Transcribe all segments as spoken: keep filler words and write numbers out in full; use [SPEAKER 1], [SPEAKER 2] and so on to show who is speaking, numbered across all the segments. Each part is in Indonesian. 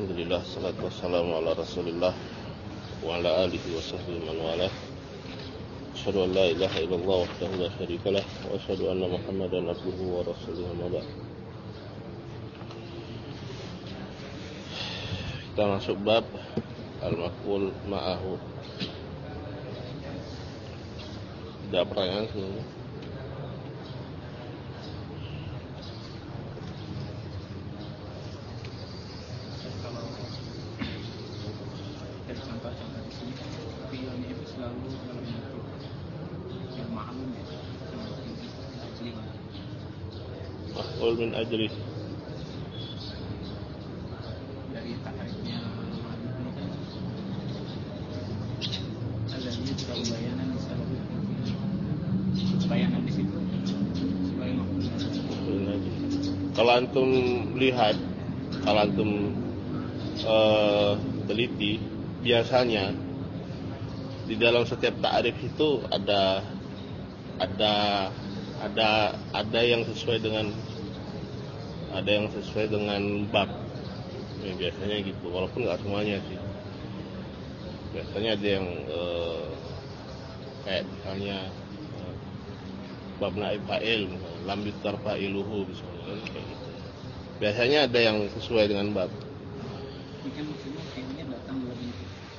[SPEAKER 1] Alhamdulillah, salatu wassalamu ala rasulillah wa ala alihi wa sahbihi man walah. Asyhadu an la ilaha illallah wahdahu la syarika lah wa asyhadu anna Muhammadan abduhu wa rasuluhu ma ba'd. Kita masuk bab al-maf'ul ma'ahu. Ada pertanyaan sebelumnya? Maf'ul min ajli
[SPEAKER 2] dari takrifnya ini kan alladzi terlalu bayanan misalnya bayanan di situ sebagai maf'ul.
[SPEAKER 1] Kalau antum lihat, kalau antum uh, teliti, biasanya di dalam setiap ta'rif itu ada ada ada ada yang sesuai dengan ada yang sesuai dengan bab. Ya, biasanya gitu, walaupun nggak semuanya sih. Biasanya ada yang eh, kayak misalnya eh, bab naib fa'il, lam yutar fa'iluhu misalnya kayak gitu. Biasanya ada yang sesuai dengan bab.
[SPEAKER 2] Ini kan maksudnya fi'ilnya datang lebih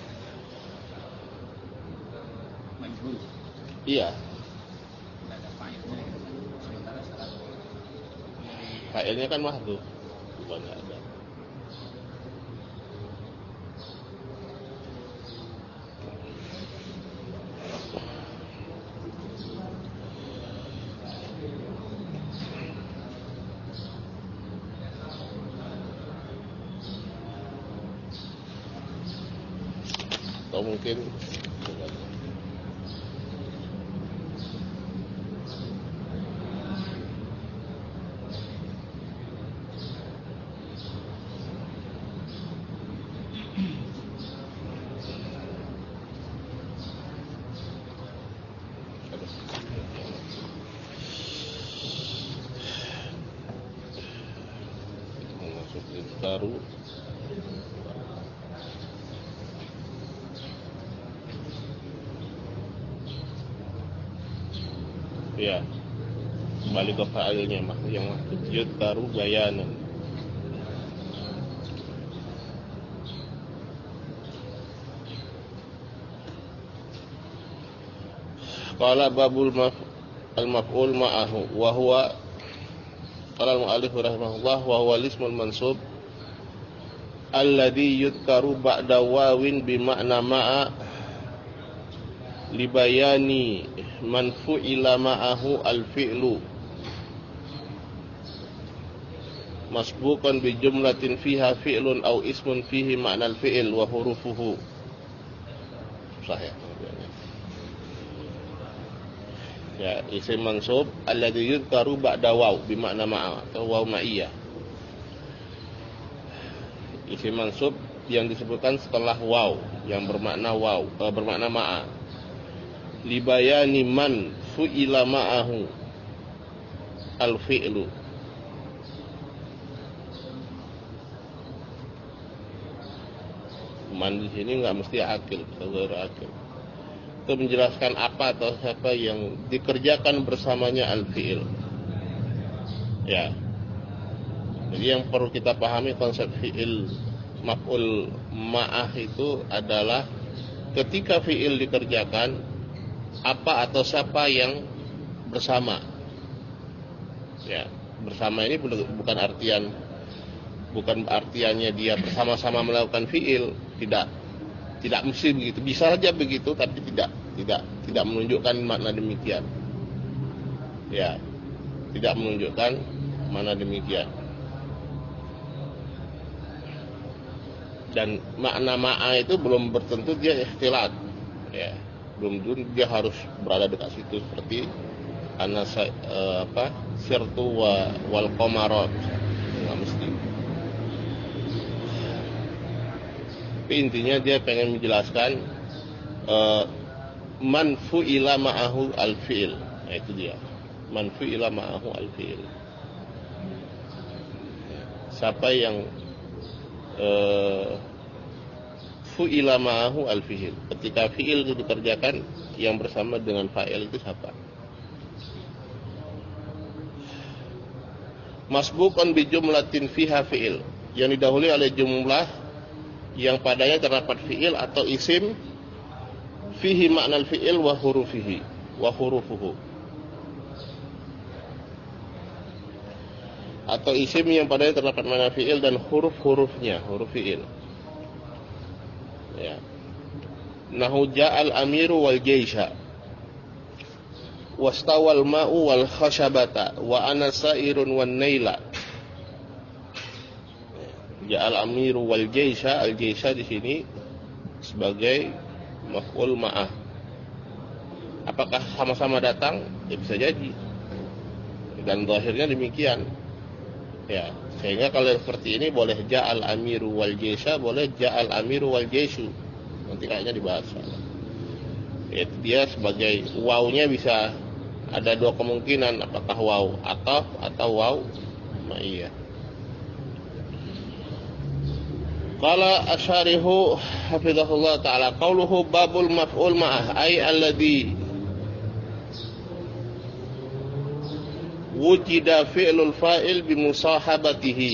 [SPEAKER 2] majhul.
[SPEAKER 1] Iya. Fa'ilnya kan mahdhuf, bukan nggak ada. Atau mungkin baru ya, kembali ke fa'ilnya yang maksud yudkaru bayanan. Qala babul maf al-maf'ul ma'ahu wa huwa qala al-mu'allif rahimahullah wa huwa ismul mansub alladhi yudkaru ba'da wawin bima'na ma'a libayani man fu'ila ma'ahu al-fi'lu masbuqan bi jumlatin fiha fi'lun aw ismun fihi ma'na al-fi'l wa hurufuhu. Sahih. Ya, isim mansub alladhi yudkaru ba'da waw bima'na ma'a atau waw ma'iyah. Isim mansub yang disebutkan setelah waw yang bermakna waw, eh, bermakna ma'a. Libayani man fu'ila ma'ahu al-fi'lu. Man di sini enggak mesti akil, saudara akil. Itu menjelaskan apa atau siapa yang dikerjakan bersamanya al-fi'il. Ya. Jadi yang perlu kita pahami konsep fi'il maf'ul ma'ah itu adalah ketika fi'il dikerjakan apa atau siapa yang bersama. Ya, bersama ini bukan artian bukan artiannya dia bersama-sama melakukan fi'il, tidak. Tidak mesti begitu. Bisa saja begitu tapi tidak tidak tidak menunjukkan makna demikian. Ya. Tidak menunjukkan makna demikian. Dan makna ma'a itu belum bertentu dia ikhtilat. Ya. Belum tentu dia harus berada dekat situ seperti ana uh, apa? Sirtu wa wal qamarat. Enggak mesti. Tapi intinya dia pengen menjelaskan uh, man fu'ila ma'ahu al-fi'il. Nah, itu dia. Man fu'ila ma'ahu al-fi'il. Siapa yang uh, fu'ila ma'ahu al-fi'il. Ketika fi'il itu dikerjakan, yang bersama dengan fa'il itu siapa? Masbuqan bi jumlatin fiha fi'il, yang didahului oleh jumlah yang padanya terdapat fi'il atau isim, fihi makna al-fi'il wa hurufihi wa hurufuhu, atau isim yang padanya terdapat makna fi'il dan huruf-hurufnya, huruf fi'il. Ya. Nahu ja'al amiru wal jaisha wastawal ma'u wal khashabata wa ana sa'irun wan naila. Ja'al amiru wal jaisha, al jaisha di sini sebagai maf'ul ma'ah. Apakah sama-sama datang? Ya bisa jadi. Dan zahirnya demikian. Ya, sehingga kalau seperti ini boleh ja'al amiru wal jaisha, boleh ja'al amiru wal jaishu. Nanti kayaknya dibahas. Ya, dia sebagai wawnya bisa ada dua kemungkinan, apakah waw ataf atau waw ma'iyah. Qala asyarihu hafizahullah ta'ala, qauluhu babul maf'ul ma'ah ay alladhi wujida fi'lul fa'il bimusahabatihi.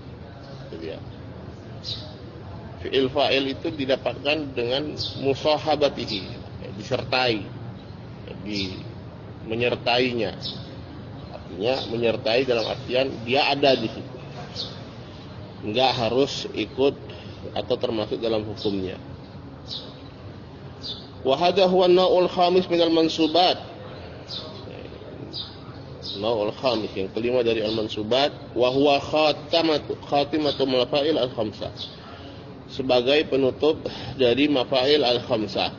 [SPEAKER 1] Fi'il fa'il itu didapatkan dengan musahabatihi, disertai, di menyertainya. Artinya menyertai dalam artian dia ada di situ, enggak harus ikut atau termasuk dalam hukumnya. Wa hadha huwa an-naw'ul khamis minal mansubat. Naw'ul khamis, yang kelima dari al-mansubat, wa huwa khatamatu khatimatu mafa'il al-khamsah, sebagai penutup dari mafa'il al-khamsah.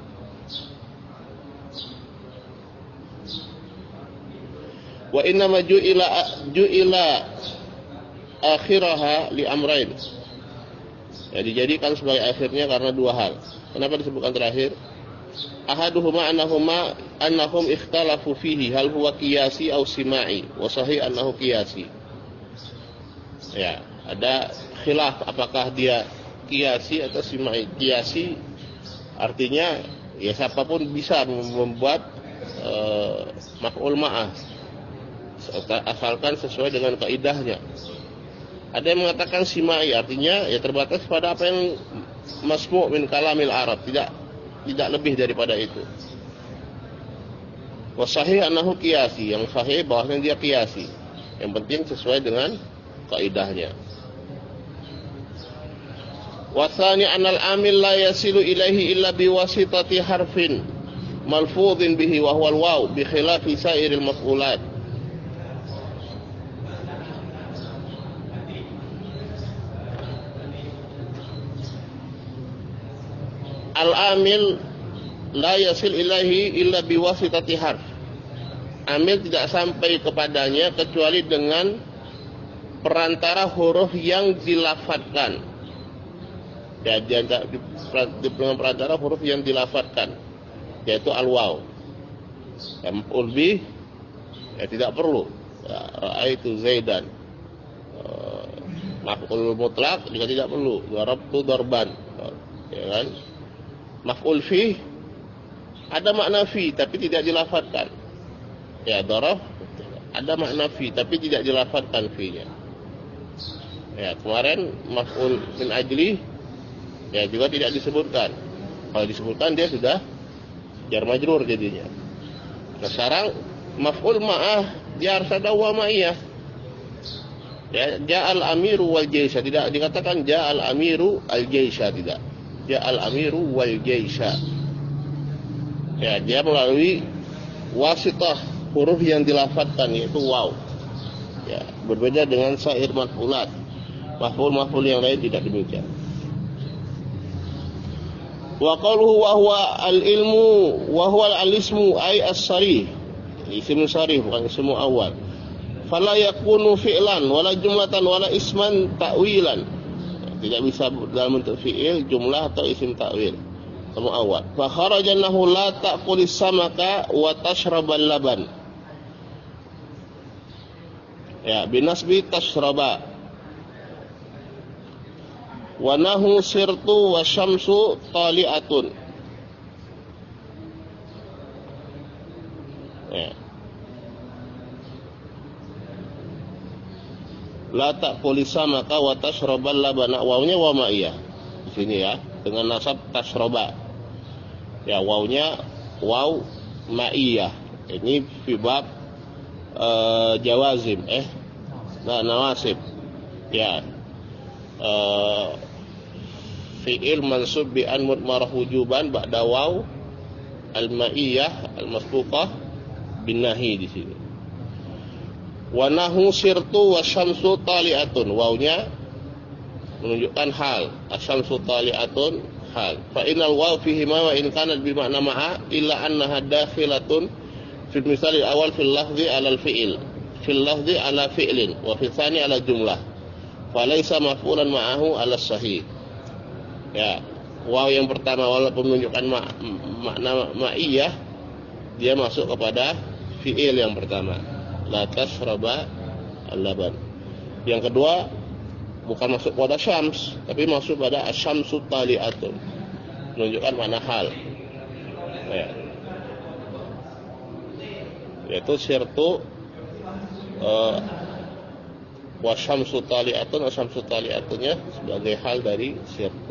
[SPEAKER 1] Wa inna ma ju'ila ju'ila akhiraha li amrain. Ya, dijadikan sebagai akhirnya karena dua hal. Kenapa disebutkan terakhir? Ahaduhuma annahuma annahum ikhtalafu fihi hal huwa qiyasi aw sima'i, wa sahih annahu qiyasi. Ya, ada khilaf apakah dia qiyasi atau sima'i. Qiyasi artinya ya siapapun bisa membuat uh, maf'ul ma'ah asalkan sesuai dengan kaidahnya. Ada yang mengatakan sima'i, artinya ya terbatas pada apa yang masmu' min kalamil Arab, tidak tidak lebih daripada itu. Wa sahih annahu qiyasi, yang sahih bahwasanya dia qiyasi. Yang penting sesuai dengan kaidahnya. Wa tsani anal amil la yasilu ilaihi illa biwasitati harfin malfudhin bihi wa huwa al-waw bi khilafi sairil maf'ulat. Al-amil la yasil ilahi illa biwasitati harf. Amil tidak sampai kepadanya kecuali dengan perantara huruf yang dilafadzkan. Ya, di perantara huruf yang dilafadzkan, yaitu al-waw. Maf'ul bih ya tidak perlu. Ya, ra'aitu Zaidan. Uh, Maf'ul mutlaq juga tidak perlu. Darabtu darban. Ya kan? Maf'ul fi ada makna fi tapi tidak dilafadzkan. Ya, daraf ada makna fi tapi tidak dilafadzkan fi-nya. Ya, kemarin maf'ul min ajli ya juga tidak disebutkan. Kalau disebutkan dia sudah jar majrur jadinya. Nah, sekarang maf'ul ma'ah dia harus ada wa ma'iyah. Ya, ja'al amiru wal jaisha, tidak dikatakan ja'al amiru al jaisha, tidak. Ja'al amiru wal jaisha. Ya, dia melalui wasitah huruf yang dilafadzkan, yaitu waw. Ya, berbeda dengan sair maf'ulat. Maf'ul-maf'ul yang lain tidak demikian. Wa qaluhu wa huwa al-ilmu wa huwa al-ismu ay as-sarih. Isim sarih bukan ismu awal. Fala yakunu fi'lan wala jumlatan wala isman ta'wilan. Tidak bisa dalam bentuk fi'il, jumlah atau isim ta'wil. Kamu awal. Fa kharajannahu la ta'kulis samaka wa tashrabal laban. Ya, binasbi tashraba. Wa nahu sirtu wa syamsu tali'atun. Ya. La ta'kuli samaka wa tashrabal labana. Wawnya wa ma'iyah. Di sini ya, dengan nasab tashroba. Ya, wawnya waw ma'iyah. Ini fi bab uh, jawazim eh nah nawasib. Ya. Uh, fi'il mansub bi an mudmarah wujuban ba'da waw al-ma'iyah al-masbuqah bin nahi di sini. Wa nahu sirtu wa syamsu tali'atun. Wawnya menunjukkan hal. Asyamsu tali'atun hal. Fa innal waw fihi ma wa in kanat bi ma'na ma'a illa annaha dakhilatun fil misal al-awwal fil lafzi 'ala al-fi'il. Fil lafzi 'ala fi'lin wa fil tsani 'ala jumlah. Fa laysa maf'ulan ma'ahu 'ala sahih. Ya, waw yang pertama walaupun menunjukkan ma makna ma'iyah, dia masuk kepada fi'il yang pertama. La tashraba al-laban. Yang kedua bukan masuk pada syams, tapi masuk pada asyamsu tali'atun, menunjukkan makna hal. Ya. Yaitu sirtu uh, wa syamsu tali'atun, asyamsu tali'atunnya sebagai hal dari sirtu.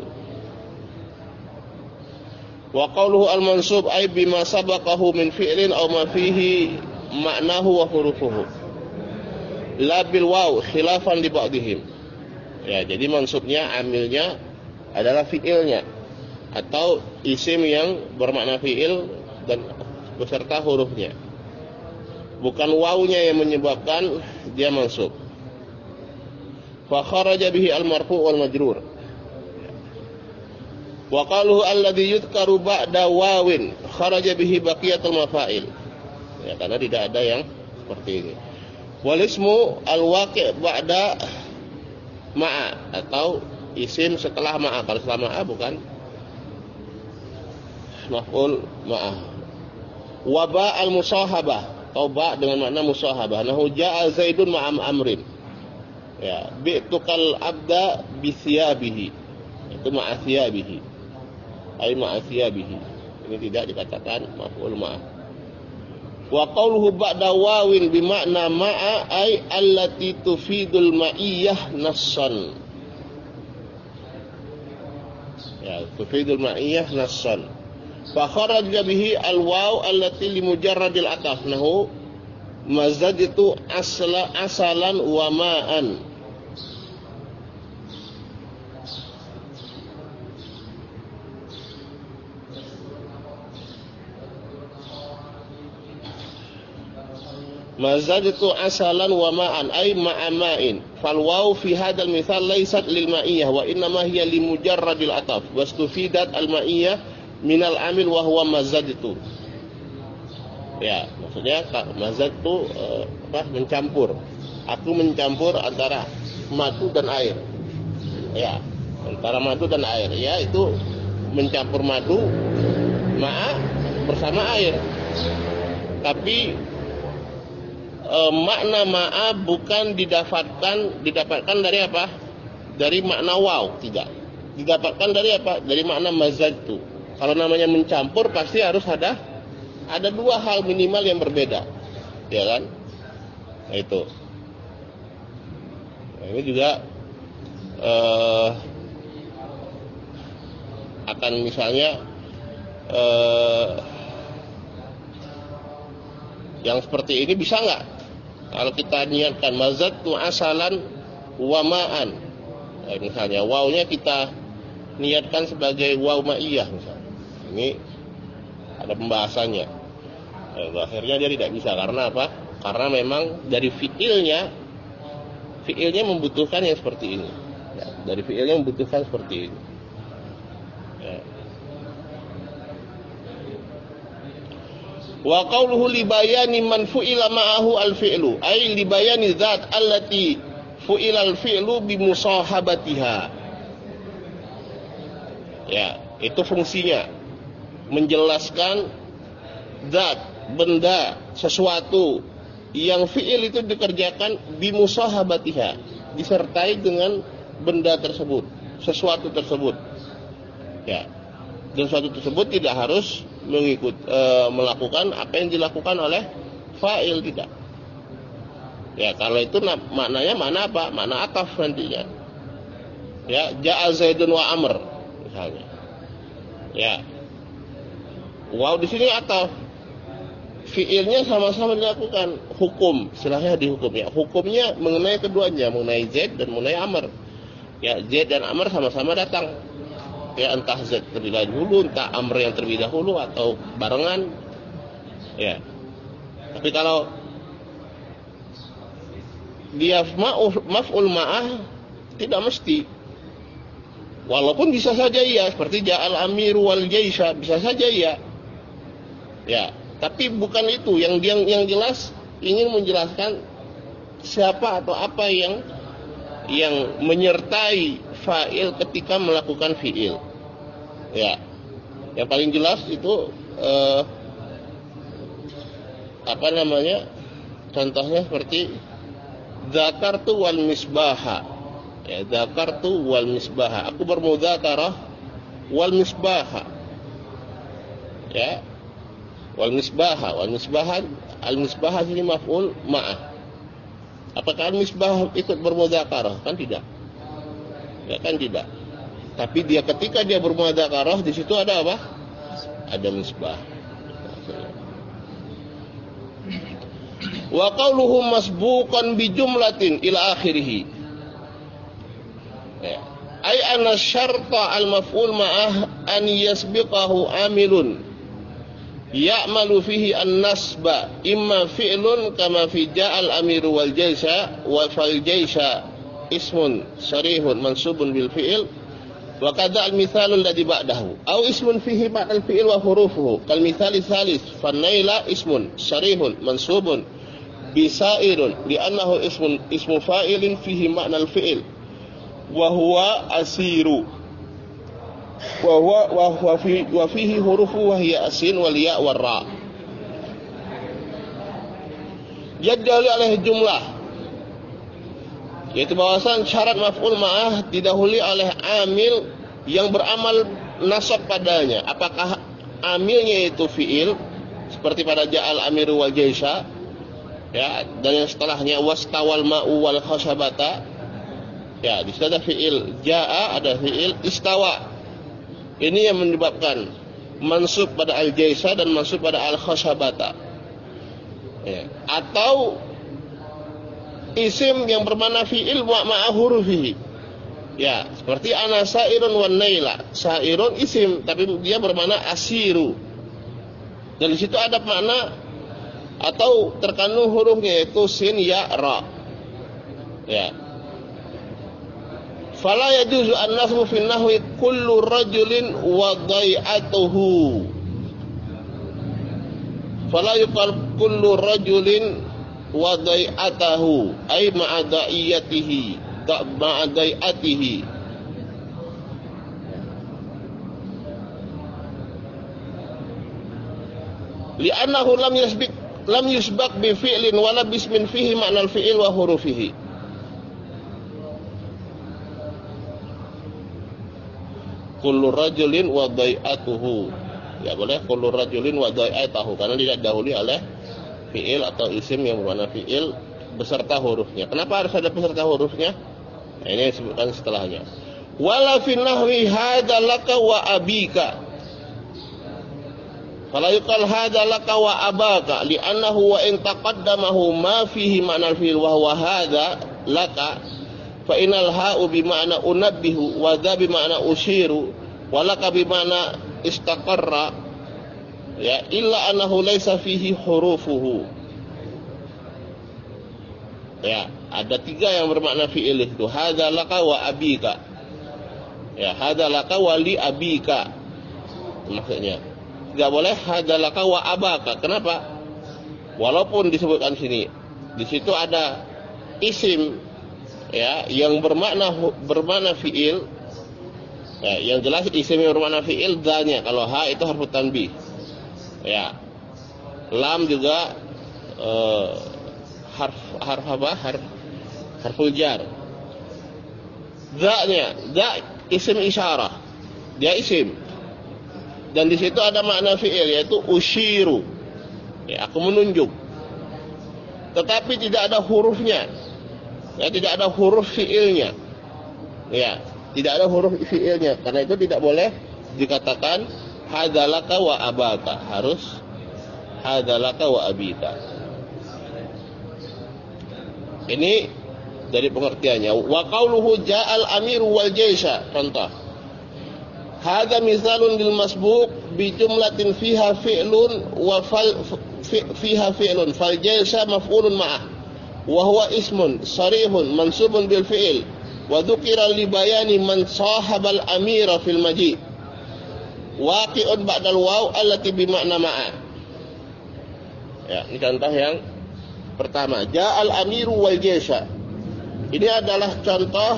[SPEAKER 1] Wa qawluhu al-mansub ay bima sabaqahu min fi'lin aw ma fihi maknahu wa hurufuhu la bil waw khilafan li ba'dihim. Ya, jadi mansubnya amilnya adalah fi'ilnya atau isim yang bermakna fi'il dan beserta hurufnya. Bukan wawnya yang menyebabkan dia mansub. Fa kharaja bihi al marfu' wal majrur. Wa qaluhu alladhi yudhkaru ba'da wawin kharaja bihi baqiyatul mafa'il. Ya, karena tidak ada yang seperti ini. Wal ismu al-waqi' ba'da ma'a atau isim setelah ma'a. Kalau setelah ma'a bukan maf'ul ma'a. Wa ba al-musahabah atau ba dengan makna musahabah. Nahu ja'a Zaidun ma'am amrin. Ya, bi'tukal abda bi thiyabihi. Itu ma'a thiyabihi. Ai ma'a thiyabihi. Ini tidak dikatakan maf'ul ma'a. Wa qawluhu ba'da wawin bimakna ma'a ay allati tufidul ma'iyyah nassan. Ya, tufidul ma'iyyah nassan. Fa kharaja bihi al-waw allati li mujarradil ataf. Nahu mazajtu asla asalan wa ma'an. Mazajtu asalan wa ma'an ay ma'ama'in. Fal waw fi hadzal mithal laysat lil ma'iyyah wa innama hiya li mujarradil ataf. Wastufidat al ma'iyyah minal amil wa huwa mazajtu. Ya, maksudnya mazajtu uh, apa mencampur. Aku mencampur antara madu dan air. Ya, antara madu dan air. Ya, itu mencampur madu ma'a bersama air. Tapi E, makna ma'a bukan didapatkan didapatkan dari apa? Dari makna waw, tidak. Didapatkan dari apa? Dari makna mazajtu. Kalau namanya mencampur pasti harus ada ada dua hal minimal yang berbeda. Ya kan? Nah, itu. Nah, ini juga e, akan misalnya e, yang seperti ini bisa nggak? Kalau kita niatkan mazajtu asalan wa ma'an, nah, misalnya wawnya kita niatkan sebagai waw ma'iyah misalnya. Ini ada pembahasannya. Nah, akhirnya dia tidak bisa karena apa? Karena memang dari fiilnya fiilnya membutuhkan yang seperti ini. Ya, dari fiilnya membutuhkan seperti ini. Ya. Wa qawluhu li bayani man fu'ila ma'ahu al-fi'lu ay li bayani dzat allati fu'ila al-fi'lu bi musahabatiha. Ya, itu fungsinya menjelaskan zat, benda, sesuatu yang fi'il itu dikerjakan bi musahabatiha, disertai dengan benda tersebut. sesuatu tersebut. Ya. Dan sesuatu tersebut tidak harus mengikut e, melakukan apa yang dilakukan oleh fa'il, tidak. Ya, kalau itu maknanya mana apa? Makna ataf nantinya. Ya, ja'a Zaidun wa Amr misalnya. Ya. Wow, di sini ataf. Fiilnya sama-sama dilakukan, hukum, istilahnya dihukum ya. Hukumnya mengenai keduanya, mengenai Zaid dan mengenai Amr. Ya, Zaid dan Amr sama-sama datang. Ya, entah Zaid terlebih dahulu, entah Amr yang terlebih dahulu atau barengan. Ya. Tapi kalau dia maf'ul ma'ah tidak mesti. Walaupun bisa saja iya, seperti ja'al amiru wal jaisha, bisa saja iya. Ya, tapi bukan itu yang yang yang jelas ingin menjelaskan siapa atau apa yang yang menyertai fa'il ketika melakukan fi'il. Ya. Yang paling jelas itu eh, apa namanya? Contohnya seperti dzakartu wal misbaha. Ya, dzakartu wal misbaha. Aku bermudzakarah wal misbaha. Ya. Wal misbaha, wal misbaha, al misbaha ini maf'ul ma'ah. Apakah al misbah ikut bermudzakarah? Kan tidak. Ya kan tidak. Tapi dia ketika dia bermudzakarah di situ ada apa? Ada misbah. Wa qauluhu masbuqan bi jumlatin ila akhirih. Ya. Ai anna syarta al maf'ul ma'ah an yasbiqahu amilun ya'malu fihi an-nasba imma fi'lun kama fi ja'al amiru wal jaisha wa fal jaisha ismun sarihun mansubun bil fi'il wa kadha al-mithalul ladzi ba'dahu aw ismun fihi ma'al fi'il wa hurufuhu kal mithali thalith fan naila ismun sarihun mansubun bisairun li'annahu ismun ismu fa'ilin fihi ma'nal fi'il wa huwa asiru wa huwa wa huwa fi wa fihi hurufu wa hiya asin wal ya war ra. Jadali alaihi jumlah, yaitu bahwasan syarat maf'ul ma'ah didahului oleh amil yang beramal nasab padanya. Apakah amilnya itu fi'il seperti pada ja'al amiru wal jaisha, ya, dan yang setelahnya wastawal ma'u wal khashabata. Ya, di situ ada fi'il ja'a, ada fi'il istawa. Ini yang menyebabkan mansub pada al-jaisha dan mansub pada al-khashabata. Ya. Atau isim yang bermakna fi'il ma'a hurufihi. Ya, seperti ana sairun wan naila. Sairun isim tapi dia bermakna asiru. Dan di situ ada makna atau terkandung hurufnya yaitu sin ya ra. Ya. Fala yajuzu an-nasbu fi nahwi kullu rajulin wa dhai'atuhu. Fala yuqal kullu rajulin wa dhai'atahu ay ma'a dha'iyatihi, ma'a dhai'atihi. Li'annahu lam yasbiq lam yusbaq bi fi'lin wala bismin fihi ma'nal fi'il wa hurufihi. Kullu rajulin wa dhai'atuhu. Ya boleh kullu rajulin wa dhai'atuhu karena tidak dahului oleh fi'il atau isim yang bermakna fi'il beserta hurufnya. Kenapa harus ada beserta hurufnya? Nah, ini disebutkan setelahnya. Wala fi nahwi hadza laka wa abika. Fala yuqal hadza laka wa abaka li'annahu wa in taqaddamahu ma fihi ma'na al-fi'il wa huwa hadza laka fa inal ha'u bi ma'na unabbihu wa dha bi ma'na ushiru wa laka bi ma'na istaqarra, ya, illa annahu laisa fihi hurufuhu. Ya, ada tiga yang bermakna fi'il itu. Hadza laka wa abika. Ya, hadza laka wa li abika. Maksudnya enggak boleh hadza laka wa abaka. Kenapa? Walaupun disebutkan sini, di situ ada isim, ya, yang bermakna bermakna fi'il, ya, yang jelas isim yang bermakna fi'il danya. Kalau ha itu harfu tanbih, ya, lam juga uh, harf harf apa harf harful jar. Danya, da isim isyarah. Dia isim. Dan di situ ada makna fi'il yaitu usyiru. Ya, aku menunjuk. Tetapi tidak ada hurufnya. Ya, tidak ada huruf fi'ilnya. Ya, tidak ada huruf fi'ilnya. Karena itu tidak boleh dikatakan hadzalaka wa abaka. Harus hadzalaka wa abita. Ini dari pengertiannya. Wa qauluhu ja'al amiru wal jaysha. Contoh. Hadza misalun lil masbuq bi jumlatin fiha fi'lun wa fal fi, fiha fi'lun fal jaysha maf'ulun ma'ah wa huwa ismun sarihun mansubun bil fi'il wa dzukira li bayani man sahabal amira fil maji waqi'un ba'dal waw allati bi ma'na ma'a. Ya, ini contoh yang pertama, ja'al amiru wal jaysha. Ini adalah contoh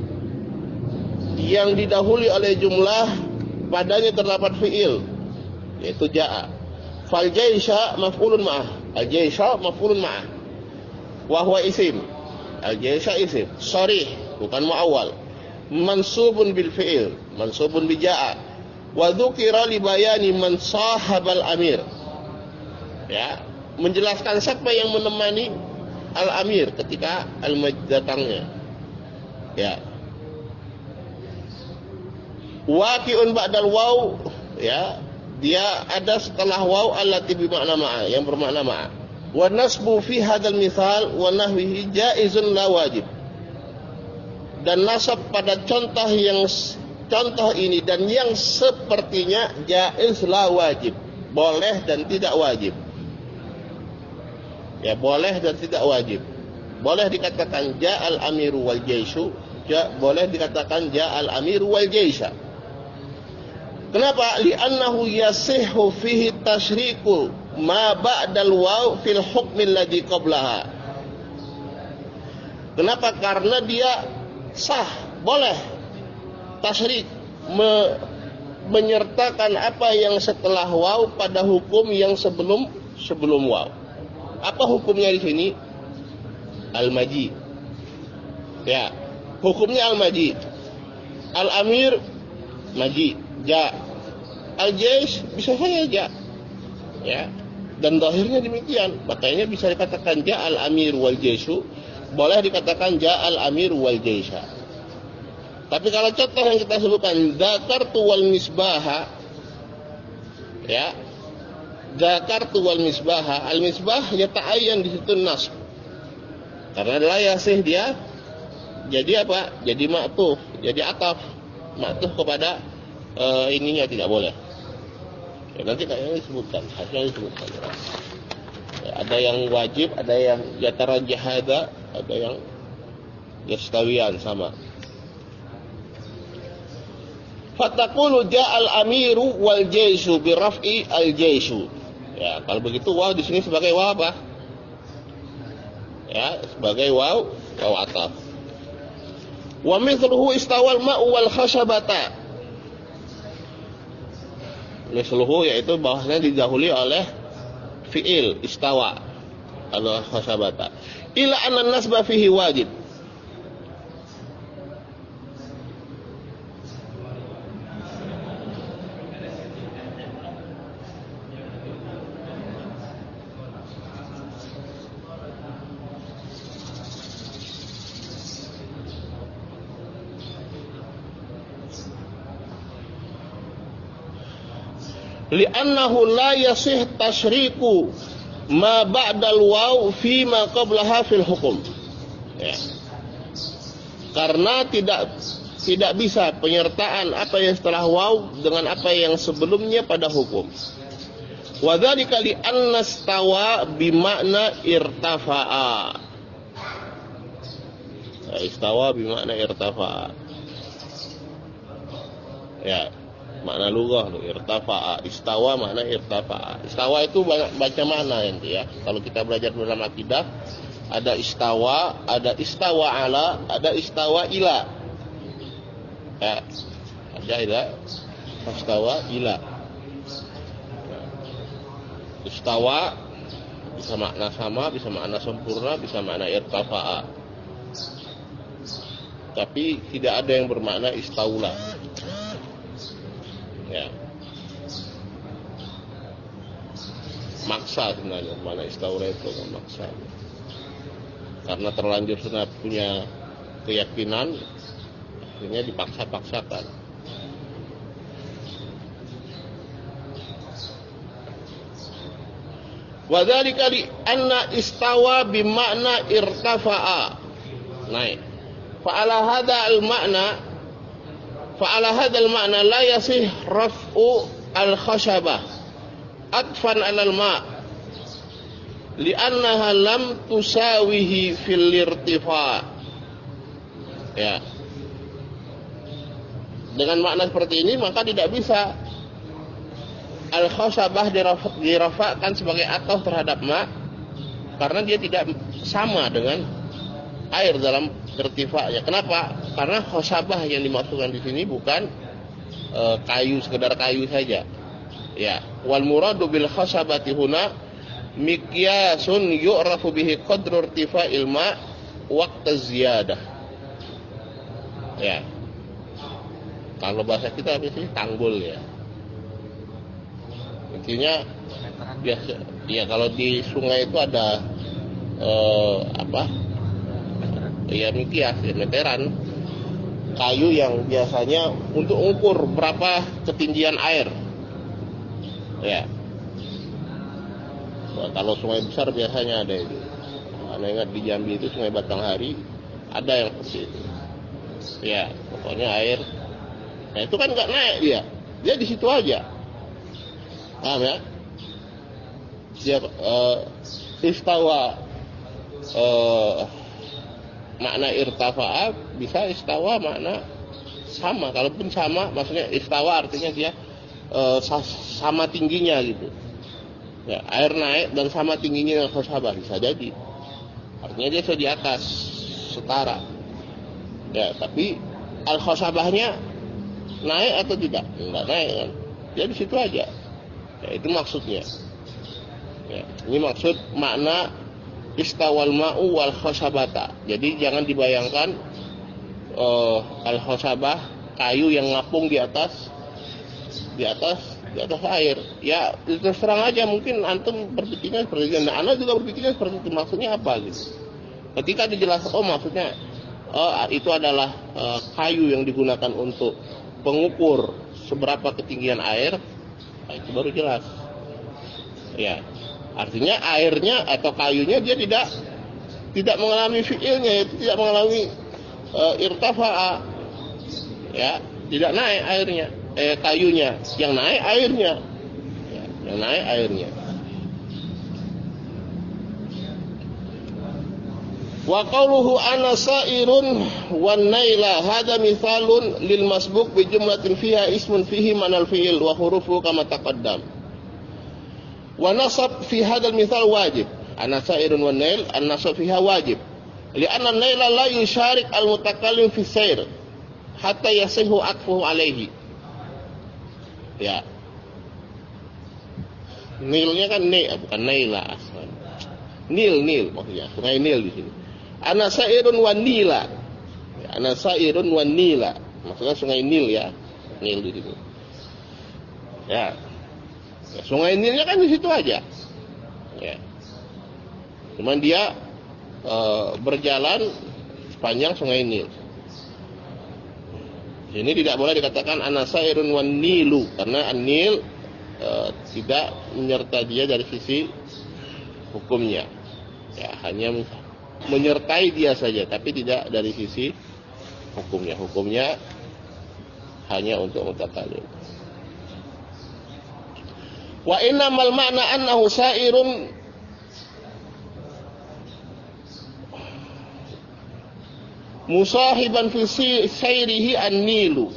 [SPEAKER 1] yang didahului oleh jumlah padanya terdapat fi'il yaitu ja'a. Fal jaysha maf'ulun ma'ah. Al jaysha maf'ulun ma'ah. Wa huwa isim. Al jaysha isim sharih, bukan muawwal. Mansubun bil fi'il, mansubun bi ja'a. Wa dzukira li bayani man sahabal amir. Ya, menjelaskan siapa yang menemani al-amir ketika al-majd datangnya. Ya. Waqi'un ba'dal waw, ya, dia ada setelah waw allati bi makna ma'a, yang bermakna ma'a. Wa nasbu fi hadzal mithal wa nahwihi jaizun la wajib. Dan nasab pada contoh yang contoh ini dan yang sepertinya jaiz la wajib, boleh dan tidak wajib. Ya, boleh dan tidak wajib. Boleh dikatakan ja'al amiru wal jayshu, ja, boleh dikatakan ja'al amiru wal jaysha. Kenapa? Li'annahu yasihhu fihi tashriku ma ba'dal waw fil hukmi alladhi qablaha. Kenapa? Karena dia sah, boleh tasyrik, me, menyertakan apa yang setelah waw pada hukum yang sebelum sebelum waw. Apa hukumnya di sini? Al-maji. Ya, hukumnya al-maji. Al-amir maji, ja. Al-jaysh bisa saja ja. Ya. Dan zahirnya demikian. Makanya bisa dikatakan ja al-amir wal jayshu, boleh dikatakan ja al-amir wal jaysha. Tapi kalau contoh yang kita sebutkan dzakartu wal misbaha, ya, dzakartu wal misbaha, al misbah yata'ayyan di situ nasb. Karena adalah yasih dia jadi apa? Jadi ma'tuf, jadi ataf, ma'tuf kepada uh, ininya tidak boleh. Ya, nanti kayaknya disebutkan, hasilnya disebutkan. Ya, ada yang wajib, ada yang yatarajjahada, ada yang yastawiyan sama. Fataqulu ja'al amiru wal jayshu bi raf'i al jayshu. Ya, kalau begitu waw di sini sebagai waw apa? Ya, sebagai waw, waw ataf. Wa mithluhu istawal ma'u wal khashabata. Mithluhu yaitu bahwasanya didahului oleh fi'il istawa al khashabata. Ila anna nasba fihi wajib. Li'annahu la yasih tashriku ma ba'dal waw fi ma qablaha fil hukum. Ya. Karena tidak tidak bisa penyertaan apa yang setelah waw dengan apa yang sebelumnya pada hukum. Wa dzalika li'anna istawa bi makna irtafa'a. Ya, istawa bi makna irtafa'a. Ya. Makna lughah tuh irtafa'a, istawa makna irtafa'a. Istawa itu banyak baca makna nanti ya. Kalau kita belajar dalam akidah ada istawa, ada istawa ala, ada istawa ila. Ya. Ada ila, istawa ila. Istawa bisa makna sama, bisa makna sempurna, bisa makna irtafa'a. tapi tidak ada yang bermakna istaula. Ya. Maksa sebenarnya, mana istaula itu maksa. Karena terlanjur sudah punya keyakinan, akhirnya dipaksa-paksakan. Wa dzalika li anna istawa bimakna irtafa'a. Naik. Fa ala hadha al makna fa ala hadha al makna la yasih raf'u al khashabah atfan 'ala al ma' li'annaha lam tusawihi fil irtifa'. Ya. Dengan makna seperti ini maka tidak bisa al-khasabah dirafa'kan sebagai ataf terhadap ma karena dia tidak sama dengan air dalam irtifa'nya. Kenapa? Karena khasabah yang dimaksudkan di sini bukan e, kayu, sekedar kayu saja. Ya, wal muradu bil khasabati huna miqyasun yu'rafu bihi qadru irtifa'il ma waqta ziyadah. Ya. Kalau bahasa kita apa sih? Tanggul ya. Intinya biasa ya, kalau di sungai itu ada eh, apa ya mikias ya, meteran kayu yang biasanya untuk ukur berapa ketinggian air ya. Nah, kalau sungai besar biasanya ada itu. Anda ingat di Jambi itu Sungai Batanghari ada yang seperti itu ya, pokoknya air nah itu kan nggak naik dia dia di situ aja. Paham ya? Dia uh, istawa uh, makna irtafa'a bisa istawa makna sama. Kalaupun sama maksudnya istawa artinya dia uh, sama tingginya gitu. Ya, air naik dan sama tingginya dengan khasabah bisa jadi. Artinya dia sudah di atas setara. Ya, tapi al khasabahnya naik atau tidak? Enggak naik kan. Dia di situ aja. Ya, itu maksudnya. Ya, ini maksud makna istawal ma'u wal khasabata. Jadi jangan dibayangkan uh, al khasabah kayu yang ngapung di atas di atas di atas air. Ya, terus terang aja mungkin antum berpikirnya seperti itu. Nah, anak juga berpikirnya seperti itu. Maksudnya apa gitu? Ketika dijelaskan, oh maksudnya oh, itu adalah uh, kayu yang digunakan untuk pengukur seberapa ketinggian air. Nah, itu baru jelas. Ya, artinya airnya atau kayunya dia tidak tidak mengalami fi'ilnya, itu tidak mengalami uh, irtafa'a. Ya, tidak naik airnya, eh kayunya, yang naik airnya. Ya, yang naik airnya. Wa qawluhu ana sa'irun wan naila hadha mithalun lil masbuq bi jumlatin fiha ismun fihi manal fi'il wa hurufu kama taqaddam. Wa nasab fi hadzal mithal wajib. Ana sa'irun wan nail an nasab fiha wajib. Li'anna an-naila la yusharik al-mutakallim fi sayr hatta yasihu aqfuhu alaihi. Ya. Nilnya kan ne, bukan naila asal. Nil nil maksudnya, sungai Nil di sini. Ana sa'irun wan nila. Ya, ana sa'irun wan nila. Maksudnya sungai Nil ya. Nil di sini. Ya. Ya, sungai Nilnya kan di situ aja. Ya. Cuman dia e, berjalan sepanjang sungai Nil. Ini tidak boleh dikatakan ana sa'irun wan nilu karena an-nil e, tidak menyertai dia dari sisi hukumnya. Ya, hanya menyertai dia saja tapi tidak dari sisi hukumnya. Hukumnya hanya untuk mutakallim. Wa innamal ma'na annahu sa'irun musahiban fi sayrihi an-nilu.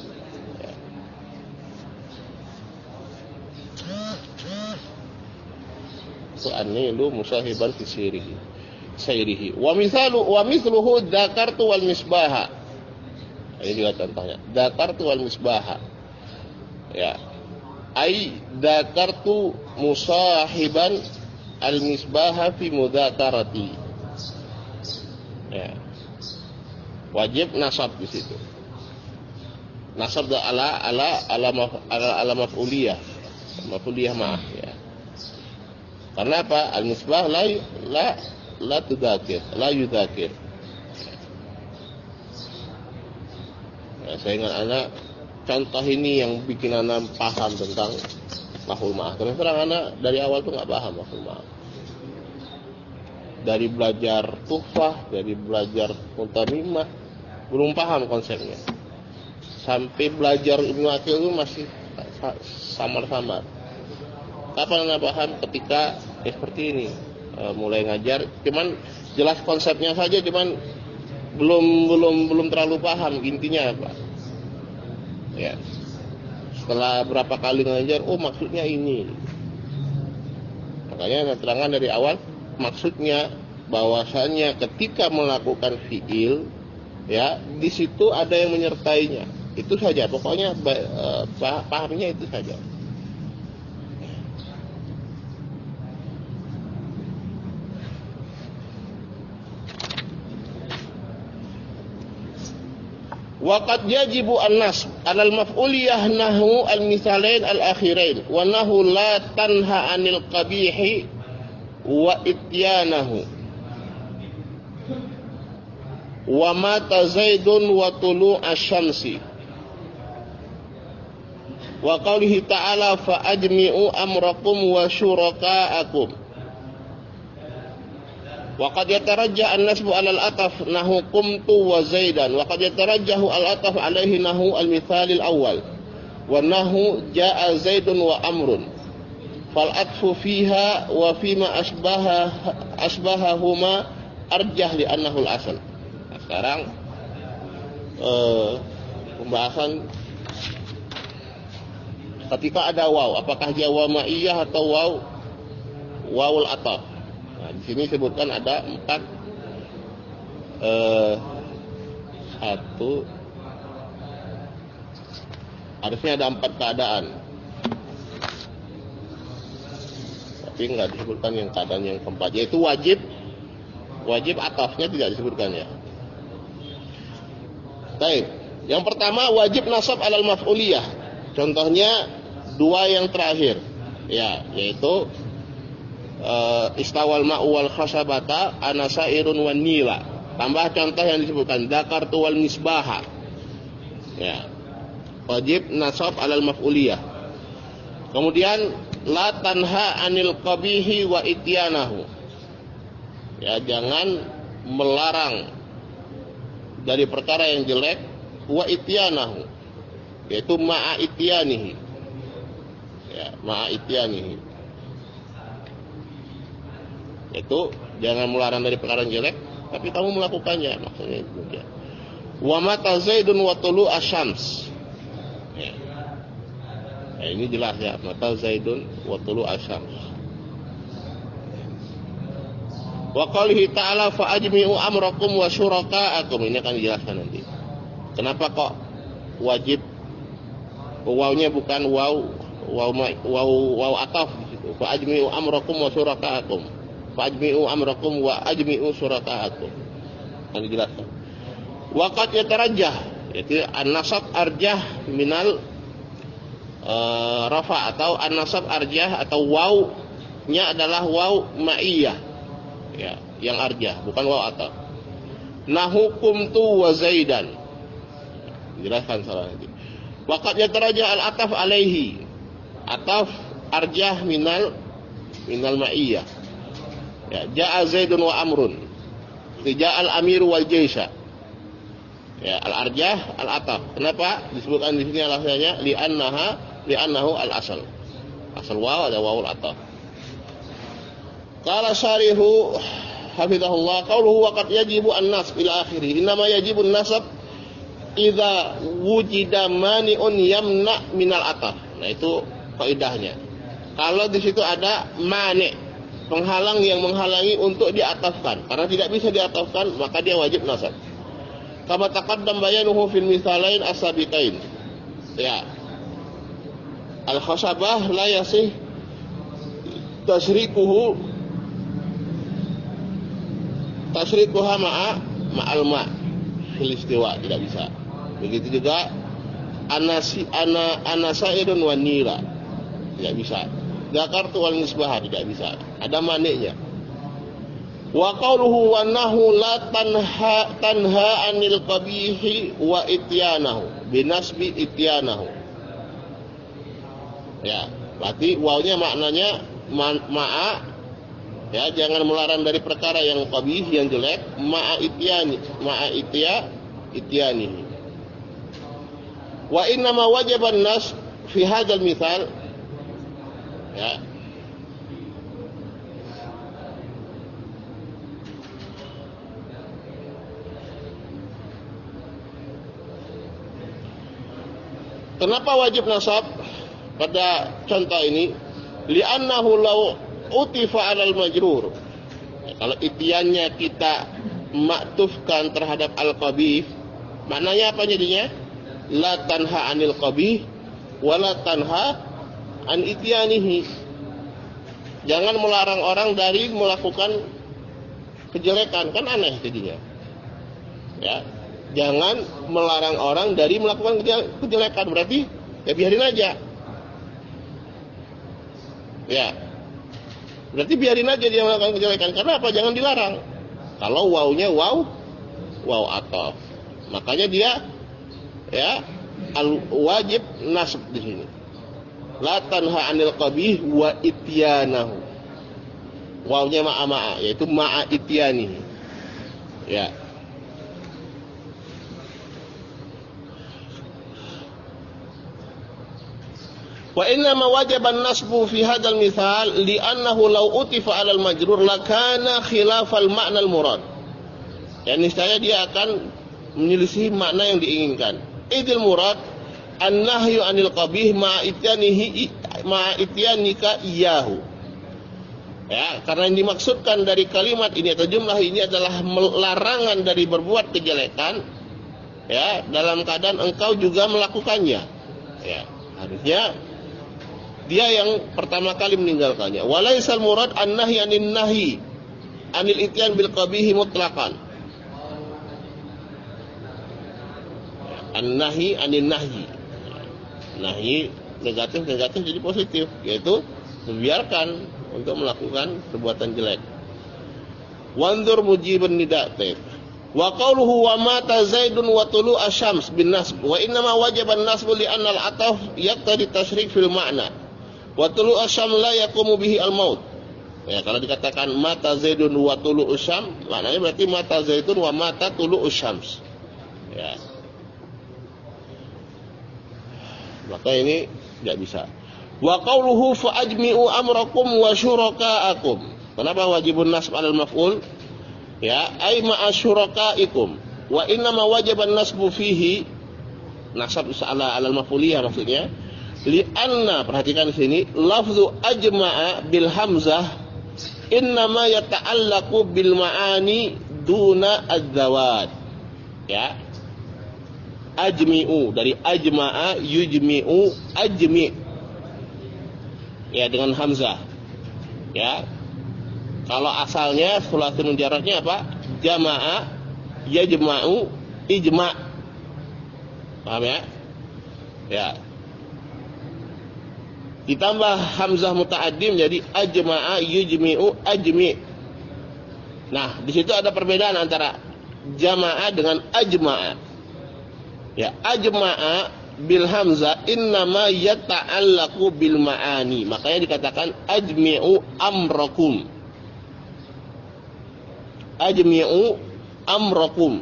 [SPEAKER 1] So an-nilu musahiban fi sayrihi sayrihi wa mithalu wa mithluhu dzakartu wal misbaha. Ini juga contohnya. Dzakartu wal misbaha. Ya. Ai dzakartu musahiban al misbaha fi mudzakarati. Ya. Wajib nasab di situ. Nasab ala ala ala maf, ala, ala maf'uliyah. Maf'uliyah ma'ah ya. Karena apa? Al-misbah la la la tudzakir, la yudzakir. Ya, saya ingat anak contoh ini yang bikin anak paham tentang maf'ul ma'ah. Terus terang anak dari awal tuh nggak paham maf'ul ma'ah. Dari belajar tuhfah, dari belajar muntamimah, belum paham konsepnya. Sampai belajar Ibnu Aqil itu masih samar-samar. Kapan anda paham? Ketika eh, seperti ini e, mulai ngajar, cuman jelas konsepnya saja, cuman belum belum belum terlalu paham intinya apa. Ya. Setelah berapa kali ngajar, oh maksudnya ini. Makanya terangkan dari awal maksudnya bahwasanya ketika melakukan fiil, ya di situ ada yang menyertainya. Itu saja, pokoknya eh, pahamnya itu saja. Waqad yajibu an-nasb 'ala al-maf'uliyah nahu al-mithalain al-akhirain wa nahu la tanha 'anil qabihi wa ityanahu wa mata Zaidun wa tulu' asy-syamsi wa qawlihi ta'ala fa ajmi'u amrakum wa syuraka'akum. Wa qad yatarajjah an-nasbu 'ala al-ataf nahu qumtu wa Zaidan wa qad yatarajjahu al-ataf 'alaihi nahu al-mithal al-awwal wa nahu jaa'a Zaidun wa Amrun fal atfu fiha wa fima asbaha asbahahuma arjah li annahu al-asl. Nah, sekarang eh, pembahasan ketika ada waw, apakah dia waw ma'iyah atau waw wawul ataf. Nah, di sini sebutkan ada empat eh, satu harusnya ada empat keadaan, tapi nggak disebutkan yang keadaan yang keempat, yaitu wajib wajib atafnya tidak disebutkan ya. Baik, yang pertama wajib nasab alal maf'uliyah, contohnya dua yang terakhir ya, yaitu Uh, istawal ma'u wal khasabata anasairun wan nila. Tambah contoh yang disebutkan dzakartu wal misbaha. Ya. Wajib nasab alal maf'uliyah. Kemudian la tanha anil qabihi wa ityanahu. Ya, jangan melarang dari perkara yang jelek wa ityanahu, yaitu ma'a ityanihi. Ya, ma'a ityanihi. Itu jangan melarang dari perkara yang jelek, tapi kamu melakukannya, maksudnya itu ya. Wa mata Zaidun wa tulu asyams. Ya. Nah, ini jelas ya, mata Zaidun wa tulu asyams. Wa qalihi ta'ala fa ajmi'u amrakum wa syuraka'akum. Ini akan dijelaskan nanti. Kenapa kok wajib wawnya bukan waw waw waw waw ataf di situ. Fa ajmi'u amrakum wa syuraka'akum. Fajmi'u amrakum wa ajmi'u suraka'akum. Akan dijelaskan. Waqad yatarajjah, yaitu an-nasab arjah minal uh, rafa, atau an-nasab arjah atau waw-nya adalah waw ma'iyah. Ya, yang arjah, bukan waw ataf. Nahu qumtu wa Zaidan. Dijelaskan salah nanti. Waqad yatarajjah al-ataf alaihi. Ataf arjah minal minal ma'iyah. Ya, ja'a Zaidun wa Amrun. Ja'al amiru wal jaisha. Ya, al-arjah al-ataf. Kenapa disebutkan di sini alasannya? Li'annaha li'annahu al-asal. Asal waw ada wawul ataf. Qala syarihu hafizahullah qauluhu wa qad yajibu an-nasb ila akhirih. Innama yajibu an-nasab idza wujida mani'un yamna minal ataf. Nah, itu kaidahnya. Kalau di situ ada mani', penghalang yang menghalangi untuk diatafkan, karena tidak bisa diatafkan maka dia wajib nasab. Kama taqaddam bayanuhu fil mithalain as-sabiqain. Ya. Al-khasabah la yasih tasyrikuhu tasyrikuha ma'a ma'al ma'. fil istiwa, tidak bisa. Begitu juga anasi ana anasaidun wa nira, tidak bisa. Dzakartu wal misbah, tidak bisa. Ada maneknya. Wa qauluhu wa nahu la tanha tanha anil qabihi wa ityanahu binasbi ityanahu. Ya, berarti wawnya maknanya ma'a, ya, jangan melarang dari perkara yang qabih, yang jelek, ma'a ityani, ma'a itya ityani. Wa inna ma wajaba an-nas fi hadzal mithal, ya, kenapa wajib nasab pada contoh ini? Li'annahu law utifa 'alal majrur. Ya, kalau itiannya kita maktufkan terhadap al-qabih, maknanya apa jadinya? La tanha 'anil qabih wa la tanha an ityanihi. Jangan melarang orang dari melakukan kejelekan, kan aneh jadinya. Ya. Jangan melarang orang dari melakukan kejelekan, berarti ya biarin aja. Ya. Berarti biarin aja dia melakukan kejelekan. Karena apa? Jangan dilarang. Kalau wawnya waw waw ataf. Makanya dia, ya, al wajib nasb di sini. La tanha 'anil qabih wa ityanahu. Wawnya ma'a ma'a, yaitu ma'a ityani. Ya. Wa inna ma wajaba an-nasbu fi hadzal mithal li'annahu law utifa 'ala al-majrur lakana khilafal ma'na al-murad. Ya, niscaya dia akan menyelisih makna yang diinginkan. Idil murad an-nahyu 'anil qabih ma'a ityanihi ma'a ityanika iyyahu. Ya, karena yang dimaksudkan dari kalimat ini atau jumlah ini adalah larangan dari berbuat kejelekan, ya, dalam keadaan engkau juga melakukannya. Ya, harusnya dia yang pertama kali meninggalkannya. Walaisal murad an-nahy anin nahi anil ityan bil qabihi mutlaqan. An-nahy anin nahi. Nahi negatif negatif jadi positif, yaitu membiarkan untuk melakukan perbuatan jelek. Wanzur mujibun nidatik. Wa qawluhu wa mata Zaidun wa tulu asyams bin nasb wa inna ma wajaba an-nasbu li anna al-ataf yaqtadi tasyrik fil ma'na. Wa tulu asyam la yaqumu bihi al-maut. Ya, kalau dikatakan mata Zaidun wa tulu asyam, maknanya berarti mata Zaidun wa mata tulu asyams. Ya. Maka ini tidak bisa. Wa qawluhu fa ajmi'u amrakum wa syuraka'akum. Kenapa wajibun nasb 'alal maf'ul? Ya, ay ma'a syurakaikum. Wa inna ma wajaba an-nasbu fihi, nasab 'ala 'alal maf'uliyah maksudnya. Li'anna, perhatikan di sini, lafzu ajma'a bil hamzah innama yata'allaqu bil ma'ani duna az-zawad. Ya. Ajmi'u dari ajma'a yujmi'u ajmi'. Ya, dengan hamzah. Ya. Kalau asalnya sulasul mujarradnya apa? Jama'a yajma'u ijma'. Paham ya? Ya. Ditambah hamzah muta'addim jadi ajma'a yujmi'u ajmi'. Nah, di situ ada perbedaan antara jama'a dengan ajma'a. Ya, ajma'a bil hamzah innama yata'allaqu bil ma'ani. Makanya dikatakan ajmi'u amrakum. Ajmi'u amrakum.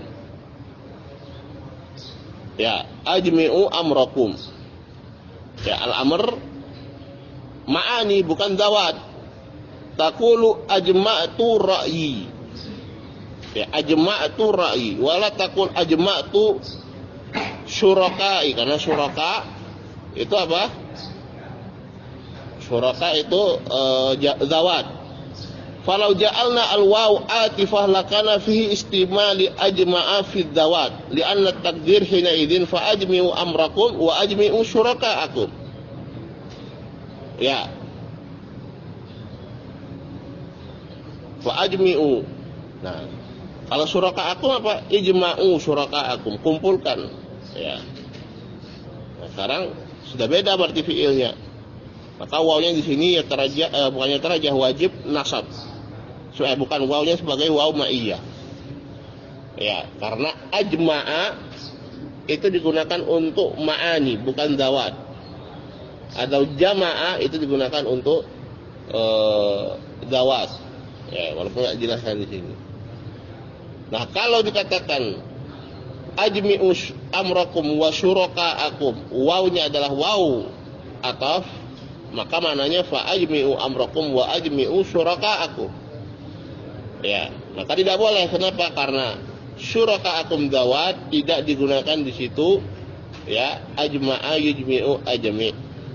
[SPEAKER 1] Ya, ajmi'u amrakum. Ya, al-amr ma'ani bukan zawat. Taqulu ajma'tu ra'yi. Ya, ajma'tu ra'yi. Wala taqul ajma'tu syurakai. Karena syuraka itu apa? Syuraka itu uh, zawat. Falau ja'alna al-waw atifah lakana fihi istimali ajma'a fi zawat. Lianna takdir hina idin fa ajmi'u amrakum wa ajmi'u syuraka'akum. Ya. Fa ajmi'u. Nah, Kalau syuraka'akum apa? Ijma'u syuraka'akum, kumpulkan. Ya. Nah, sekarang sudah beda berarti fiilnya. Maka wawnya di sini ya terajah, eh, bukannya terajah, wajib nasab. So, eh, bukan wawnya sebagai waw ma'iyah. Ya, karena ajma'a itu digunakan untuk ma'ani, bukan zawat. Atau jama'a itu digunakan untuk eh, zawat. Ya, walaupun tidak jelaskan di sini. Nah, kalau dikatakan ajmi'u amrakum wa syuraka'akum, wawnya adalah waw ataf, maka maknanya fa ajmi'u amrakum wa ajmi'u syuraka'akum. Ya, maka tidak boleh. Kenapa? Karena syuraka'akum zawat tidak digunakan di situ. Ya, ajma'a yujmi'u ajmi'.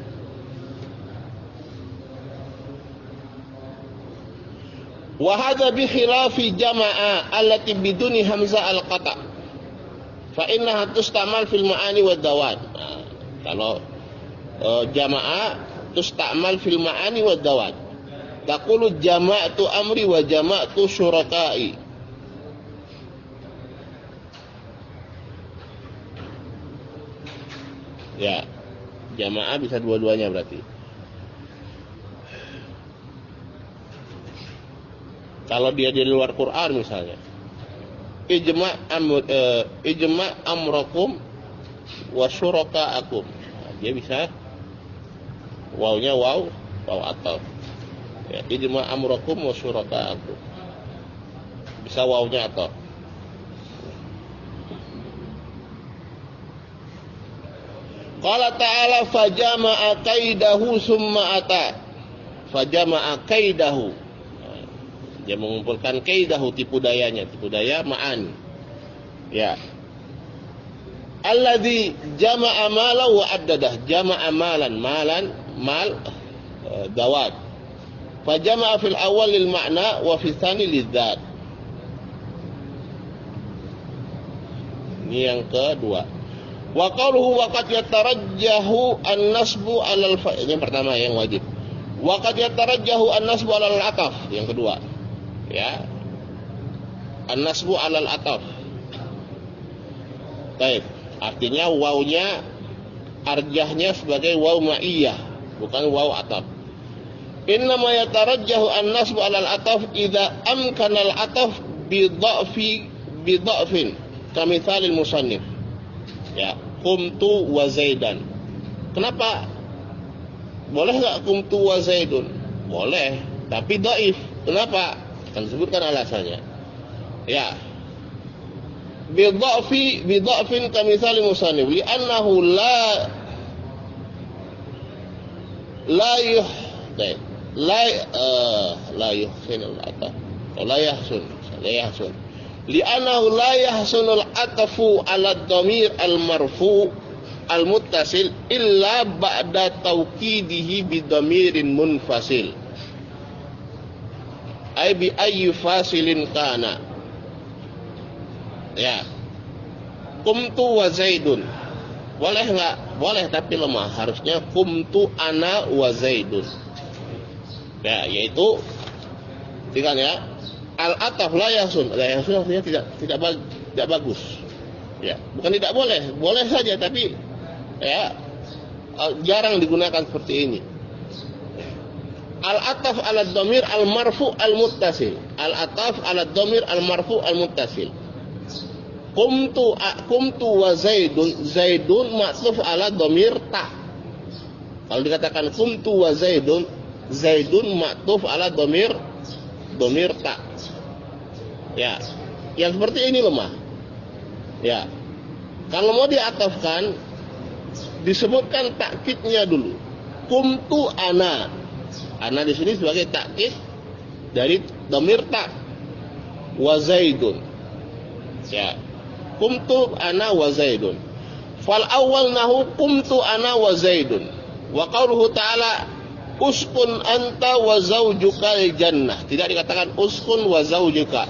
[SPEAKER 1] Wa hadza bi khilafi jama'a allati biduni hamzah al-qata'. Fa innaha tustamal fil ma'ani wad dawat. Nah, kalau uh, jama'a tustamal fil ma'ani wad dawat. Taqulu jama'tu amri wa jama'tu syuraka'i. Ya, jamaah bisa dua-duanya berarti. Kalau dia di luar Quran misalnya, ijma' am, uh, ijma' amrakum wa syuraka'akum. Nah, dia bisa wawnya waw, waw ataf. Ya, ijma' amrakum wa syuraka'akum. Bisa wawnya ataf. Qala ta'ala fajama'a kaidahu summa ata. Fajama'a kaidahu. Dia mengumpulkan kaidahu, tipu dayanya, tipu daya ma'an. Ya. Alladzi jama'a mala wa addadah, jama'a malan, malan, mal uh, dawat. Fajama'a fil awal lil ma'na wa fi tsani lidzat. Ini yang kedua. Wa qawluhu wa qad yatarajjahu an-nasbu 'alal fa'. Ini yang pertama yang wajib. Wa qad yatarajjahu an-nasbu 'alal ataf, yang kedua. Ya, an-nasbu 'alal ataf. Baik, artinya wawnya arjahnya sebagai waw ma'iyah, bukan waw ataf. Inna ma yatarajjahu an-nasbu 'alal ataf idza amkana al-ataf bi dha'fi bi dha'fin kamithalil musannif. Ya, qumtu wa zaidan. Kenapa? Boleh enggak qumtu wa zaidun? Boleh, tapi dhaif. Kenapa? Akan disebutkan alasannya. Ya. Bidha'fi bidha'fin kamitsali musannif li'annahu la la yuh la uh, la yuhsinul ataf atau la yahsun la yahsun li'annahu la yahsunul atafu 'ala dhamir al-marfu al-muttasil illa ba'da tawkidihi bidhamirin munfasil. Ai bi ayyi fasilin kana. Ya. Qumtu wa zaidun. Boleh enggak? Boleh tapi lemah. Harusnya qumtu ana wa zaidun. Ya, yaitu kan ya. Al-ataf la yahsun. La yahsun artinya tidak tidak tidak bagus. Ya, bukan tidak boleh, boleh saja tapi ya jarang digunakan seperti ini. Al-ataf ala dhamir al-marfu al-muttasil. Al-ataf ala dhamir al-marfu al-muttasil. Qumtu qumtu wa zaidun, zaidun ma'tuf ala dhamir ta. Kalau dikatakan qumtu wa zaidun, zaidun ma'tuf ala dhamir dhamir ta. Ya. Yang seperti ini lemah. Ya. Kalau mau diatafkan disebutkan takkidnya dulu. Qumtu ana. Ana di sini sebagai takkid dari dhamir ta wa zaidun. Ya. Qumtu ana wa zaidun. Fal awwal nahu qumtu ana wa zaidun. Wa qauluhu ta'ala uskun anta wa zawjuka al-jannah. Tidak dikatakan uskun wa zawjuka.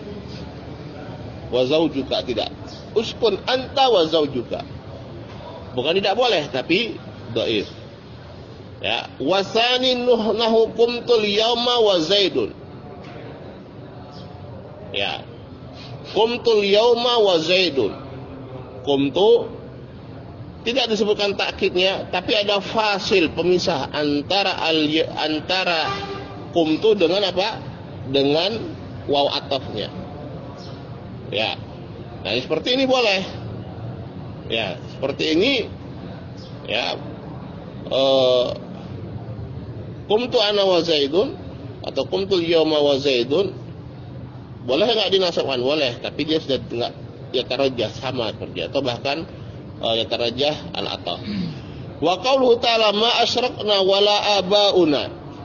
[SPEAKER 1] Wa zawjuka tidak. Uskun anta wa zawjuka. Bukan tidak boleh tapi dhaif. Ya, wasani nahu qumtul yauma wa zaidun. Ya. Qumtul yauma wa Zaidun. Qumtu tidak disebutkan takkidnya, tapi ada fasil pemisah antara al antara qumtu dengan apa? Dengan waw atafnya. Ya. Nah, seperti ini boleh. Ya, seperti ini ya. Eh qumtu ana wa Zaidun atau qumtul yauma wa Zaidun boleh enggak dinasabkan? Boleh, tapi dia sudah enggak ya tarajjah sama seperti atau bahkan uh, ya tarajjah al-ataf. Wa qauluhu ta'ala ma asyrakna wala abauna.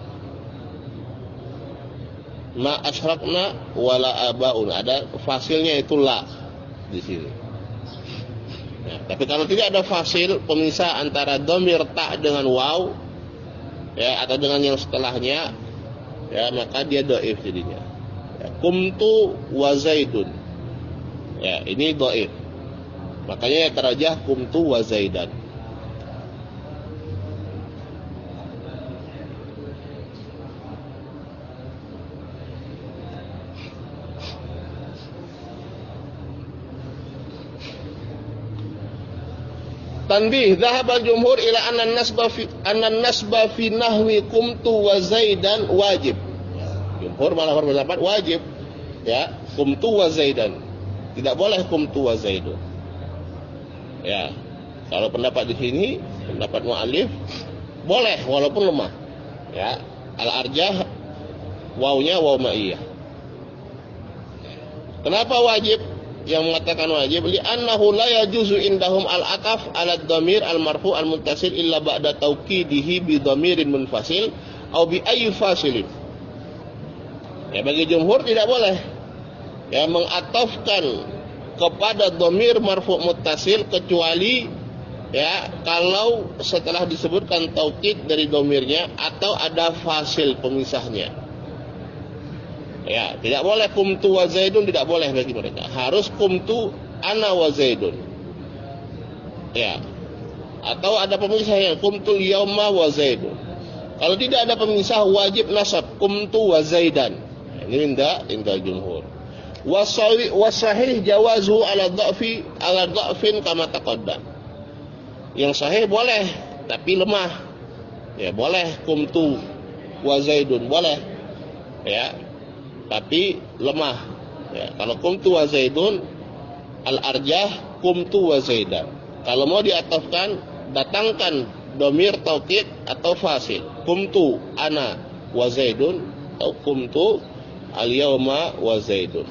[SPEAKER 1] Ma asyrakna wala abauna. Ada fasilnya itu la di sini. Ya, tapi kalau tidak ada fasil pemisah antara dhamir ta dengan waw ya atau dengan yang setelahnya ya maka dia dhaif jadinya. Ya, qumtu wa Zaidun. Ya, ini dhaif. Makanya ya tarajjah qumtu wa Zaidan. Tanbih, dhahaba al-jumhur ila anna an-nasba fi anna an-nasba fi nahwi qumtu wa Zaidan wajib. Jumhur malah berpendapat wajib. Ya, qumtu wa Zaidan. Tidak boleh qumtu wa Zaidun. Ya. Kalau pendapat di sini, pendapat mu'allif boleh walaupun lemah. Ya, al-arjah wawnya waw ma'iyah. Kenapa wajib? Yang mengatakan wajib li'annahu la yajuzu indahum al-ataf ala dhamir al-marfu' al-muttasil illa ba'da tawkidihi bi dhamirin munfasil aw bi ayyi fasilin. Ya, bagi jumhur tidak boleh ya mengatafkan kepada dhamir marfu' muttasil kecuali ya kalau setelah disebutkan taukid dari dhamirnya atau ada fasil pemisahnya. Ya, tidak boleh qumtu wa Zaidun, tidak boleh bagi mereka. Harus qumtu ana wa Zaidun. Ya. Atau ada pemisahnya qumtul yauma wa Zaidun. Kalau tidak ada pemisah wajib nasab qumtu wa Zaidan. Ini indah indah jumhur. Wasahih wasahih jawazu ala dha'fi ala dha'fin kama taqaddam. Yang sahih boleh tapi lemah. Ya, boleh qumtu wa Zaidun boleh. Ya. Tapi lemah. Ya, kalau qumtu wa Zaidun al-arjah qumtu wa Zaidan. Kalau mau diatafkan datangkan dhamir taukid atau fasil. Qumtu ana wa Zaidun atau qumtu al-yawma wa Zaidun.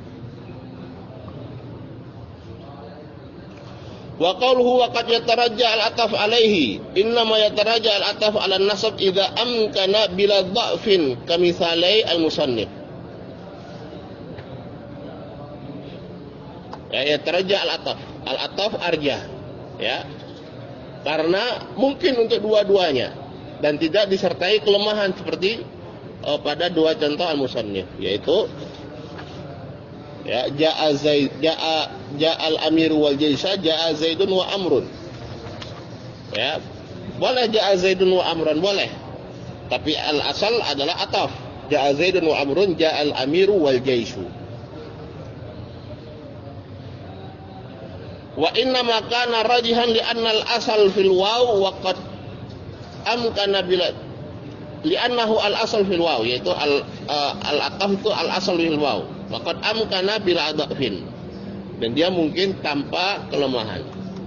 [SPEAKER 1] Wa qawluhu wa qad yatarajja al-ataf alaihi innama yatarajja al-ataf ala an-nasab idza amkana bila dha'fin kamithalai al-musannif. Ya, yatarajja al-ataf. Al-ataf arjah. Ya. Karena mungkin untuk dua-duanya dan tidak disertai kelemahan seperti Uh, pada dua contoh al-musannif yaitu ya ja'a Zaid ja'a ja'al amir wal jaisa ja'a Zaidun wa Amrun. Ya, boleh ja'a Zaidun wa Amrun boleh. Tapi al-asal adalah ataf. Ja'a Zaidun wa Amrun ja'al amiru wal jaisu. Wa inna ma kana rajihan li anna al-asal fil waw wa qad amkana bila li'annahu al-asal fil waw yaitu al uh, al-ataf itu al-asal fil waw faqad amkana bila adafin dan dia mungkin tanpa kelemahan.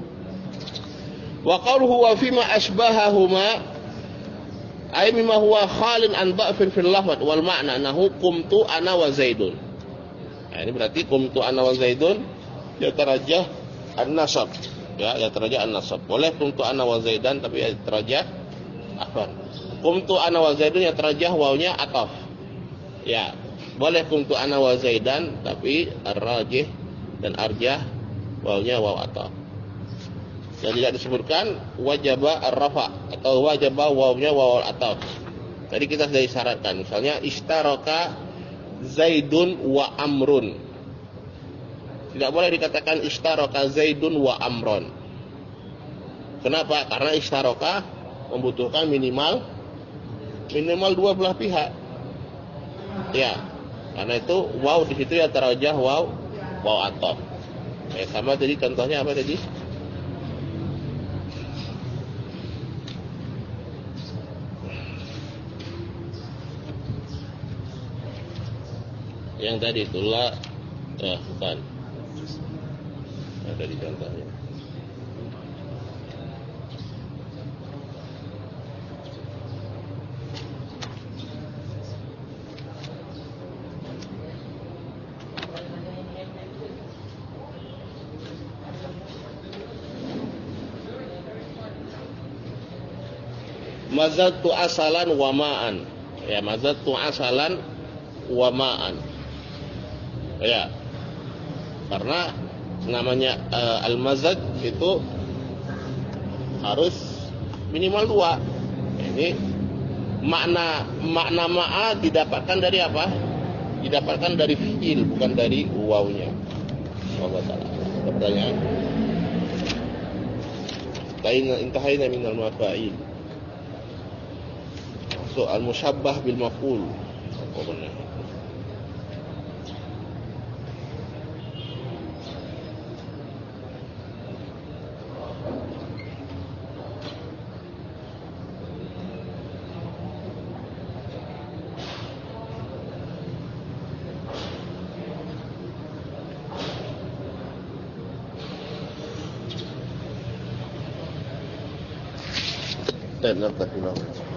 [SPEAKER 1] Wa qawluhu wa fima asbahahuma ay mimma huwa khalin an dha'fin fil lafz wal ma'na nahu qumtu ana wa Zaidun. Nah, ini berarti qumtu ana wa Zaidun ya tarajjah an-nasab ya ya tarajjah an-nasab. Boleh qumtu ana wa Zaidan tapi ya tarajjah afwan. Qumtu ana wa Zaidun ya tarajjah wawnya ataf. Ya, boleh qumtu ana wa Zaidan tapi ar-rajih dan arjah wawnya waw ataf. Yang tidak disebutkan wajaba ar-rafa atau wajaba wawnya waw ataf. Tadi kita sudah isyaratkan misalnya istaraka Zaidun wa Amrun. Tidak boleh dikatakan istaraka Zaidun wa Amron. Kenapa? Karena istaraka membutuhkan minimal minimal dua belah pihak. Ya, karena itu waw di situ ya tarajjah waw waw atof. Eh, sama tadi contohnya apa tadi? Yang tadi itulah, eh, bukan. Yang tadi contohnya. Mazattu asalan wa ma'an. Ya, mazattu asalan wa ma'an. Ya. Karena namanya uh, al-mazat itu harus minimal dua. Ini makna makna ma'a didapatkan dari apa? Didapatkan dari fi'il, bukan dari wawnya. Wallahu ta'ala. Ada pertanyaan? Lain intahayna minal mafa'il. So al-musyabbah bil maf'ul. Apa benar? Dan apa